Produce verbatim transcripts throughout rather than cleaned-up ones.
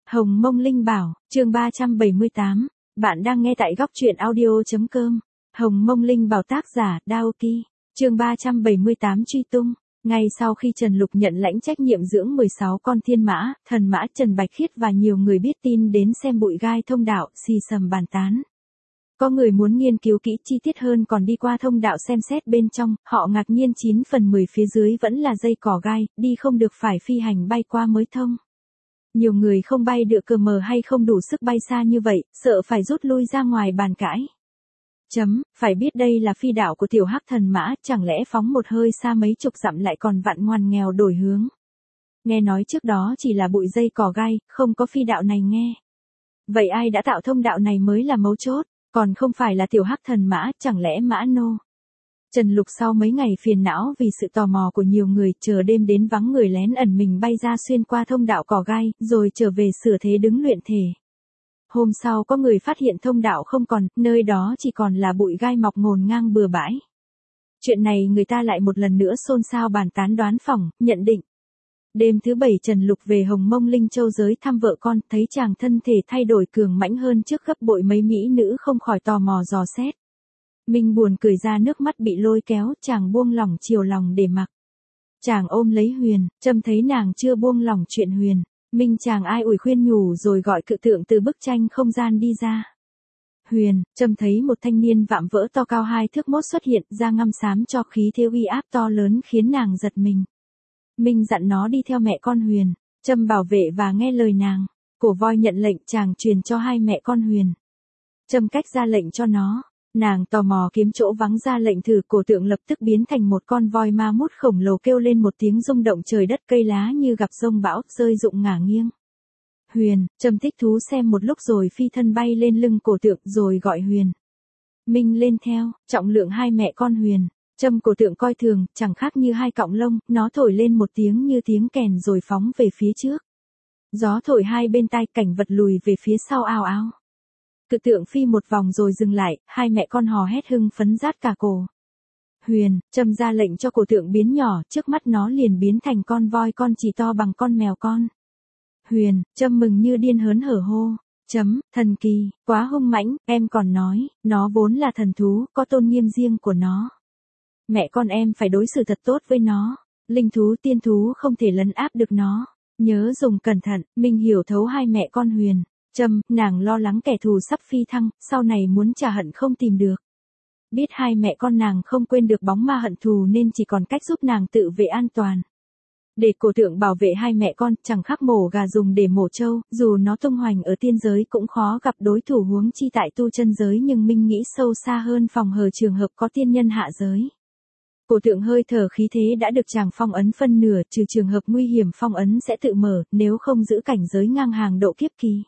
Hồng Mông Linh Bảo, chương ba trăm bảy mươi tám, bạn đang nghe tại góc truyện audio.com. Hồng Mông Linh Bảo tác giả, Daoki, chương ba trăm bảy mươi tám truy tung. Ngay sau khi Trần Lục nhận lãnh trách nhiệm dưỡng mười sáu con thiên mã, thần mã Trần Bạch Khiết và nhiều người biết tin đến xem bụi gai thông đạo, xì xầm bàn tán. Có người muốn nghiên cứu kỹ chi tiết hơn còn đi qua thông đạo xem xét bên trong, họ ngạc nhiên chín phần mười phía dưới vẫn là dây cỏ gai, đi không được phải phi hành bay qua mới thông. Nhiều người không bay được cờ mờ hay không đủ sức bay xa như vậy, sợ phải rút lui ra ngoài bàn cãi. Chấm, phải biết đây là phi đạo của tiểu hắc thần mã, chẳng lẽ phóng một hơi xa mấy chục dặm lại còn vặn ngoằn nghèo đổi hướng. Nghe nói trước đó chỉ là bụi dây cỏ gai, không có phi đạo này nghe. Vậy ai đã tạo thông đạo này mới là mấu chốt, còn không phải là tiểu hắc thần mã, chẳng lẽ mã nô. Trần Lục sau mấy ngày phiền não vì sự tò mò của nhiều người, chờ đêm đến vắng người lén ẩn mình bay ra xuyên qua thông đạo cỏ gai, rồi trở về sửa thế đứng luyện thể. Hôm sau có người phát hiện thông đạo không còn, nơi đó chỉ còn là bụi gai mọc ngổn ngang bừa bãi. Chuyện này người ta lại một lần nữa xôn xao bàn tán đoán phỏng, nhận định. Đêm thứ bảy Trần Lục về Hồng Mông Linh Châu giới thăm vợ con, thấy chàng thân thể thay đổi cường mãnh hơn trước gấp bội, mấy mỹ nữ không khỏi tò mò dò xét. Minh buồn cười ra nước mắt bị lôi kéo, chàng buông lỏng chiều lòng để mặc. Chàng ôm lấy Huyền, Trâm thấy nàng chưa buông lỏng chuyện Huyền. Minh chàng ai ủi khuyên nhủ rồi gọi cự tượng từ bức tranh không gian đi ra. Huyền, Trâm thấy một thanh niên vạm vỡ to cao hai thước mốt xuất hiện ra ngăm xám cho khí thế uy áp to lớn khiến nàng giật mình. Minh dặn nó đi theo mẹ con Huyền, Trâm bảo vệ và nghe lời nàng. Cổ voi nhận lệnh chàng truyền cho hai mẹ con Huyền. Trâm cách ra lệnh cho nó. Nàng tò mò kiếm chỗ vắng ra lệnh thử, cổ tượng lập tức biến thành một con voi ma mút khổng lồ kêu lên một tiếng rung động trời đất, cây lá như gặp giông bão, rơi rụng ngả nghiêng. Huyền, Trâm thích thú xem một lúc rồi phi thân bay lên lưng cổ tượng rồi gọi Huyền. Minh lên theo, trọng lượng hai mẹ con Huyền. Trâm cổ tượng coi thường, chẳng khác như hai cọng lông, nó thổi lên một tiếng như tiếng kèn rồi phóng về phía trước. Gió thổi hai bên tai, cảnh vật lùi về phía sau ào ào. Cự tượng phi một vòng rồi dừng lại, hai mẹ con hò hét hưng phấn rát cả cổ. Huyền, Trâm ra lệnh cho cổ tượng biến nhỏ, trước mắt nó liền biến thành con voi con chỉ to bằng con mèo con. Huyền, Trâm mừng như điên hớn hở hô. Chấm, thần kỳ, quá hung mãnh, em còn nói, nó vốn là thần thú, có tôn nghiêm riêng của nó. Mẹ con em phải đối xử thật tốt với nó, linh thú tiên thú không thể lấn áp được nó. Nhớ dùng cẩn thận. Minh hiểu thấu hai mẹ con Huyền. Trâm, nàng lo lắng kẻ thù sắp phi thăng, sau này muốn trả hận không tìm được. Biết hai mẹ con nàng không quên được bóng ma hận thù nên chỉ còn cách giúp nàng tự vệ an toàn. Để cổ tượng bảo vệ hai mẹ con, chẳng khác mổ gà dùng để mổ trâu, dù nó tung hoành ở tiên giới cũng khó gặp đối thủ huống chi tại tu chân giới, nhưng Minh nghĩ sâu xa hơn phòng hờ trường hợp có tiên nhân hạ giới. Cổ tượng hơi thở khí thế đã được chàng phong ấn phân nửa, trừ trường hợp nguy hiểm phong ấn sẽ tự mở, nếu không giữ cảnh giới ngang hàng độ kiếp kỳ.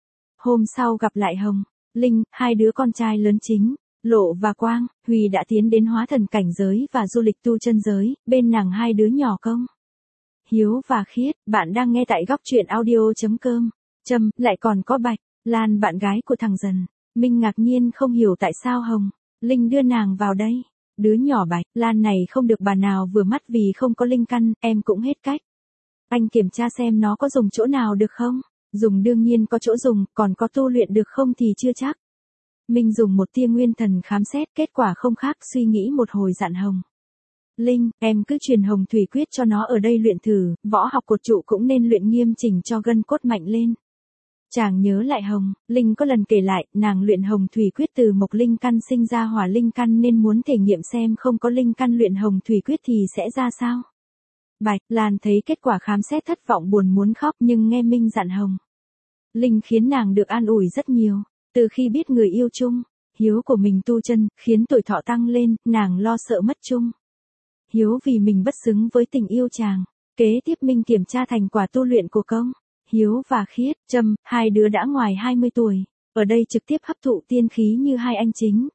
Hôm sau gặp lại Hồng, Linh, hai đứa con trai lớn chính, Lộ và Quang, Huy đã tiến đến hóa thần cảnh giới và du lịch tu chân giới, bên nàng hai đứa nhỏ Công, Hiếu và Khiết. Bạn đang nghe tại góc truyện audio.com. Trâm, lại còn có Bạch, Lan bạn gái của thằng Dần. Minh ngạc nhiên không hiểu tại sao Hồng, Linh đưa nàng vào đây. Đứa nhỏ Bạch, Lan này không được bà nào vừa mắt vì không có linh căn, em cũng hết cách. Anh kiểm tra xem nó có dùng chỗ nào được không? Dùng đương nhiên có chỗ dùng, còn có tu luyện được không thì chưa chắc. Minh dùng một tia nguyên thần khám xét, kết quả không khác, suy nghĩ một hồi dặn Hồng. Linh, em cứ truyền Hồng Thủy Quyết cho nó ở đây luyện thử, võ học cột trụ cũng nên luyện nghiêm chỉnh cho gân cốt mạnh lên. Chàng nhớ lại Hồng, Linh có lần kể lại, nàng luyện Hồng Thủy Quyết từ mộc linh căn sinh ra hỏa linh căn nên muốn thể nghiệm xem không có linh căn luyện Hồng Thủy Quyết thì sẽ ra sao. Bạch, Lan thấy kết quả khám xét thất vọng buồn muốn khóc, nhưng nghe Minh dặn Hồng Linh khiến nàng được an ủi rất nhiều. Từ khi biết người yêu chung, Hiếu của mình tu chân, khiến tuổi thọ tăng lên, nàng lo sợ mất chung Hiếu vì mình bất xứng với tình yêu chàng. Kế tiếp Minh kiểm tra thành quả tu luyện của Công, Hiếu và Khiết. Trâm, hai đứa đã ngoài hai mươi tuổi, ở đây trực tiếp hấp thụ tiên khí như hai anh chính,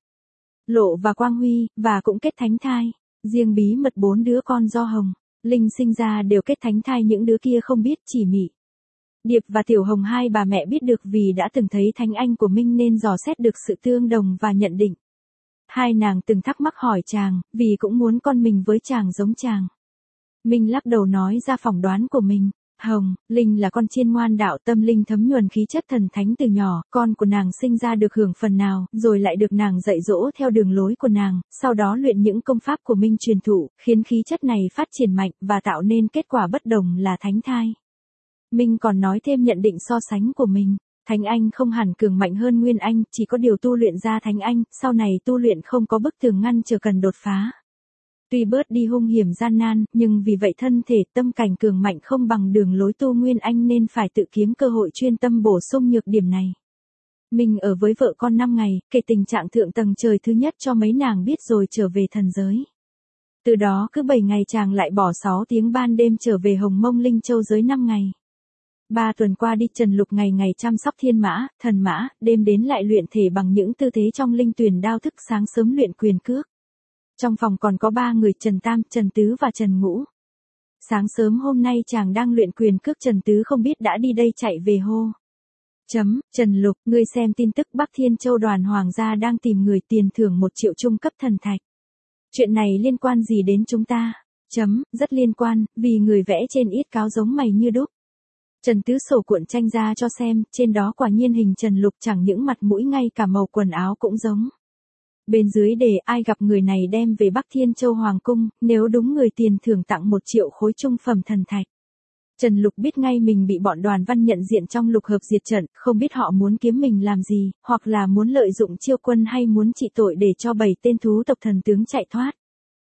Lộ và Quang Huy, và cũng kết thánh thai. Riêng bí mật bốn đứa con do Hồng, Linh sinh ra đều kết thánh thai, những đứa kia không biết, chỉ Mị, Điệp và Tiểu Hồng hai bà mẹ biết được vì đã từng thấy thánh anh của Minh nên dò xét được sự tương đồng và nhận định. Hai nàng từng thắc mắc hỏi chàng, vì cũng muốn con mình với chàng giống chàng. Minh lắc đầu nói ra phỏng đoán của mình. Hồng, Linh là con chiên ngoan đạo tâm linh thấm nhuần khí chất thần thánh từ nhỏ, con của nàng sinh ra được hưởng phần nào, rồi lại được nàng dạy dỗ theo đường lối của nàng, sau đó luyện những công pháp của Minh truyền thụ, khiến khí chất này phát triển mạnh và tạo nên kết quả bất đồng là thánh thai. Minh còn nói thêm nhận định so sánh của mình. Thánh Anh không hẳn cường mạnh hơn Nguyên Anh, chỉ có điều tu luyện ra Thánh Anh, sau này tu luyện không có bức tường ngăn trở cần đột phá. Tuy bớt đi hung hiểm gian nan, nhưng vì vậy thân thể tâm cảnh cường mạnh không bằng đường lối tu Nguyên Anh nên phải tự kiếm cơ hội chuyên tâm bổ sung nhược điểm này. Mình ở với vợ con năm ngày, kể tình trạng thượng tầng trời thứ nhất cho mấy nàng biết rồi trở về thần giới. Từ đó cứ bảy ngày chàng lại bỏ sáu tiếng ban đêm trở về Hồng Mông Linh Châu giới năm ngày. Ba tuần qua đi Trần Lục ngày ngày chăm sóc thiên mã, thần mã, đêm đến lại luyện thể bằng những tư thế trong linh tuyển đao thức, sáng sớm luyện quyền cước. Trong phòng còn có ba người, Trần Tam, Trần Tứ và Trần Ngũ. Sáng sớm hôm nay chàng đang luyện quyền cước, Trần Tứ không biết đã đi đây chạy về hô. Chấm, Trần Lục, ngươi xem tin tức Bắc Thiên Châu đoàn hoàng gia đang tìm người, tiền thưởng một triệu trung cấp thần thạch. Chuyện này liên quan gì đến chúng ta? Chấm, rất liên quan, vì người vẽ trên yết cáo giống mày như đúc. Trần Tứ sổ cuộn tranh ra cho xem, trên đó quả nhiên hình Trần Lục, chẳng những mặt mũi ngay cả màu quần áo cũng giống. Bên dưới đề ai gặp người này đem về Bắc Thiên Châu Hoàng Cung, nếu đúng người tiền thưởng tặng một triệu khối trung phẩm thần thạch. Trần Lục biết ngay mình bị bọn Đoàn Văn nhận diện trong lục hợp diệt trận, không biết họ muốn kiếm mình làm gì, hoặc là muốn lợi dụng chiêu quân hay muốn trị tội để cho bảy tên thú tộc thần tướng chạy thoát.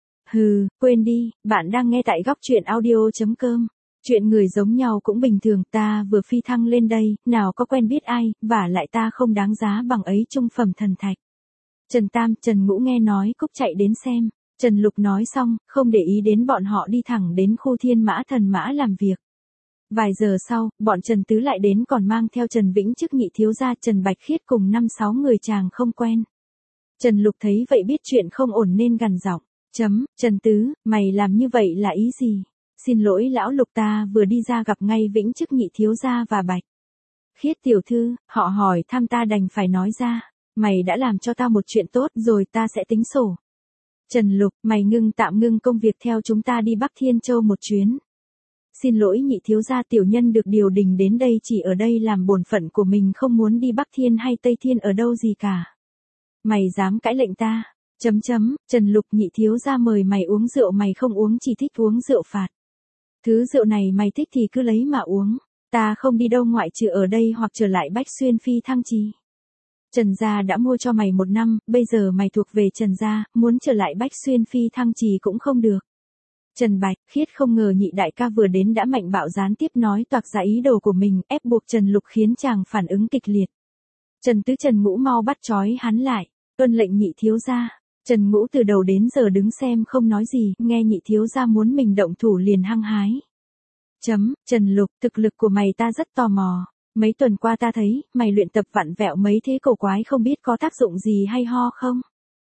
Hừ, quên đi, bạn đang nghe tại góc truyện audio chấm com. Chuyện người giống nhau cũng bình thường, ta vừa phi thăng lên đây, nào có quen biết ai, vả lại ta không đáng giá bằng ấy trung phẩm thần thạch. Trần Tam, Trần Ngũ nghe nói cúc chạy đến xem. Trần Lục nói xong, không để ý đến bọn họ đi thẳng đến khu thiên mã thần mã làm việc. Vài giờ sau, bọn Trần Tứ lại đến còn mang theo Trần Vĩnh Chức nhị thiếu gia Trần Bạch Khiết cùng năm sáu người chàng không quen. Trần Lục thấy vậy biết chuyện không ổn nên gằn giọng. Chấm, Trần Tứ, mày làm như vậy là ý gì? Xin lỗi lão Lục, ta vừa đi ra gặp ngay Vĩnh Chức nhị thiếu gia và Bạch Khiết tiểu thư, họ hỏi thăm ta đành phải nói ra. Mày đã làm cho ta một chuyện tốt rồi, ta sẽ tính sổ. Trần Lục, mày ngưng tạm ngưng công việc theo chúng ta đi Bắc Thiên Châu một chuyến. Xin lỗi nhị thiếu gia, tiểu nhân được điều đình đến đây chỉ ở đây làm bổn phận của mình, không muốn đi Bắc Thiên hay Tây Thiên ở đâu gì cả. Mày dám cãi lệnh ta? Chấm chấm, Trần Lục, nhị thiếu gia mời mày uống rượu, mày không uống chỉ thích uống rượu phạt. Thứ rượu này mày thích thì cứ lấy mà uống. Ta không đi đâu ngoại trừ ở đây hoặc trở lại Bách Xuyên phi thăng trì. Trần gia đã mua cho mày một năm, bây giờ mày thuộc về Trần gia, muốn trở lại Bách Xuyên phi thăng trì cũng không được. Trần Bạch Khiết không ngờ nhị đại ca vừa đến đã mạnh bạo gián tiếp nói toạc ra ý đồ của mình, ép buộc Trần Lục khiến chàng phản ứng kịch liệt. Trần Tứ, Trần Ngũ mau bắt trói hắn lại, tuân lệnh nhị thiếu gia. Trần Ngũ từ đầu đến giờ đứng xem không nói gì, nghe nhị thiếu gia muốn mình động thủ liền hăng hái. Chấm, Trần Lục, thực lực của mày ta rất tò mò. Mấy tuần qua ta thấy, mày luyện tập vặn vẹo mấy thế cổ quái không biết có tác dụng gì hay ho không?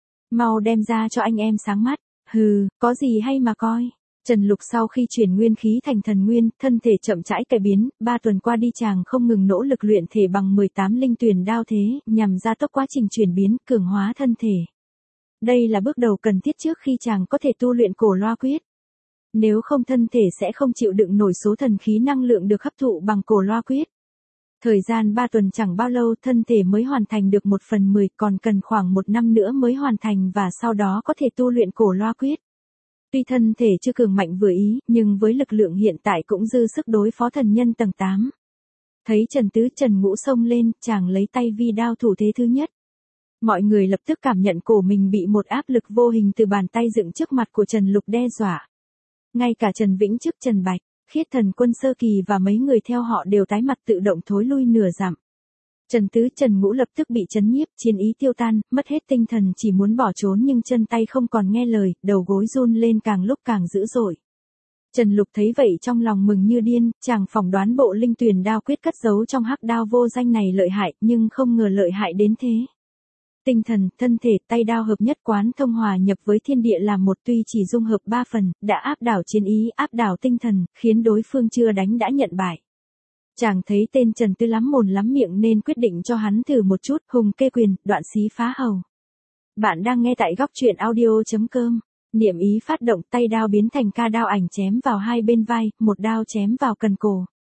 Mau đem ra cho anh em sáng mắt. Hừ, có gì hay mà coi. Trần Lục sau khi chuyển nguyên khí thành thần nguyên, thân thể chậm rãi cải biến, ba tuần qua đi chàng không ngừng nỗ lực luyện thể bằng mười tám linh tuyển đao thế, nhằm gia tốc quá trình chuyển biến, cường hóa thân thể. Đây là bước đầu cần thiết trước khi chàng có thể tu luyện cổ loa quyết. Nếu không thân thể sẽ không chịu đựng nổi số thần khí năng lượng được hấp thụ bằng cổ loa quyết. Thời gian ba tuần chẳng bao lâu thân thể mới hoàn thành được một phần mười, còn cần khoảng một năm nữa mới hoàn thành và sau đó có thể tu luyện cổ loa quyết. Tuy thân thể chưa cường mạnh vừa ý, nhưng với lực lượng hiện tại cũng dư sức đối phó thần nhân tầng tám. Thấy Trần Tứ, Trần Ngũ xông lên, chàng lấy tay vi đao thủ thế thứ nhất. Mọi người lập tức cảm nhận cổ mình bị một áp lực vô hình từ bàn tay dựng trước mặt của Trần Lục đe dọa. Ngay cả Trần Vĩnh Chức, Trần Bạch Khiết thần quân sơ kỳ và mấy người theo họ đều tái mặt tự động thối lui nửa dặm. Trần Tứ, Trần Ngũ lập tức bị chấn nhiếp, chiến ý tiêu tan, mất hết tinh thần chỉ muốn bỏ trốn nhưng chân tay không còn nghe lời, đầu gối run lên càng lúc càng dữ dội. Trần Lục thấy vậy trong lòng mừng như điên, chàng phỏng đoán bộ linh tuyển đao quyết cất giấu trong hắc đao vô danh này lợi hại, nhưng không ngờ lợi hại đến thế. Tinh thần, thân thể, tay đao hợp nhất quán thông hòa nhập với thiên địa làm một, tuy chỉ dung hợp ba phần, đã áp đảo chiến ý, áp đảo tinh thần, khiến đối phương chưa đánh đã nhận bại. Chàng thấy tên Trần Tứ lắm mồm lắm miệng nên quyết định cho hắn thử một chút, hùng kê quyền, đoạn xí phá hầu. Bạn đang nghe tại góc truyện audio chấm com. Niệm ý phát động, tay đao biến thành ca đao ảnh chém vào hai bên vai, một đao chém vào cần cổ.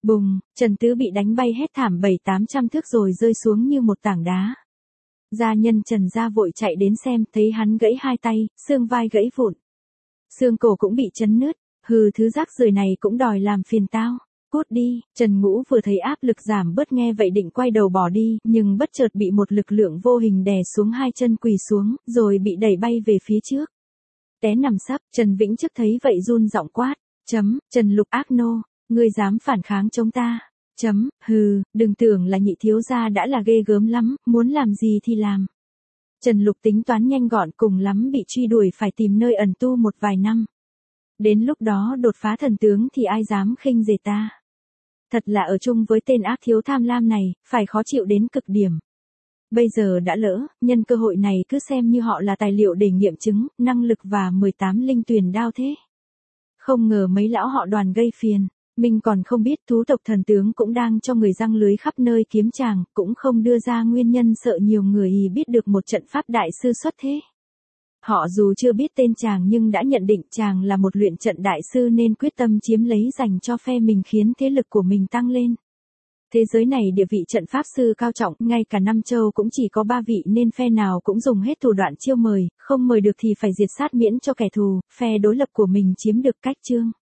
Bùng, Trần Tứ bị đánh bay hết thảm bảy tám trăm thước rồi rơi xuống như một tảng đá. Gia nhân Trần gia vội chạy đến xem, thấy hắn gãy hai tay, xương vai gãy vụn. Xương cổ cũng bị chấn nứt, hừ thứ rác rưởi này cũng đòi làm phiền tao. Cút đi, Trần Ngũ vừa thấy áp lực giảm bớt nghe vậy định quay đầu bỏ đi, nhưng bất chợt bị một lực lượng vô hình đè xuống hai chân quỳ xuống, rồi bị đẩy bay về phía trước. Té nằm sấp, Trần Vĩnh Chức thấy vậy run giọng quát, chấm, Trần Lục ác nô, ngươi dám phản kháng chống ta, chấm, hừ, đừng tưởng là nhị thiếu gia đã là ghê gớm lắm, muốn làm gì thì làm. Trần Lục tính toán nhanh gọn, cùng lắm bị truy đuổi phải tìm nơi ẩn tu một vài năm. Đến lúc đó đột phá thần tướng thì ai dám khinh dè ta. Thật là ở chung với tên ác thiếu tham lam này, phải khó chịu đến cực điểm. Bây giờ đã lỡ, nhân cơ hội này cứ xem như họ là tài liệu để nghiệm chứng, năng lực và mười tám linh tuyền đao thế. Không ngờ mấy lão họ Đoàn gây phiền, mình còn không biết thú tộc thần tướng cũng đang cho người giăng lưới khắp nơi kiếm chàng, cũng không đưa ra nguyên nhân sợ nhiều người biết được một trận pháp đại sư xuất thế. Họ dù chưa biết tên chàng nhưng đã nhận định chàng là một luyện trận đại sư nên quyết tâm chiếm lấy dành cho phe mình khiến thế lực của mình tăng lên. Thế giới này địa vị trận pháp sư cao trọng, ngay cả năm châu cũng chỉ có ba vị nên phe nào cũng dùng hết thủ đoạn chiêu mời, không mời được thì phải diệt sát miễn cho kẻ thù, phe đối lập của mình chiếm được cách chương.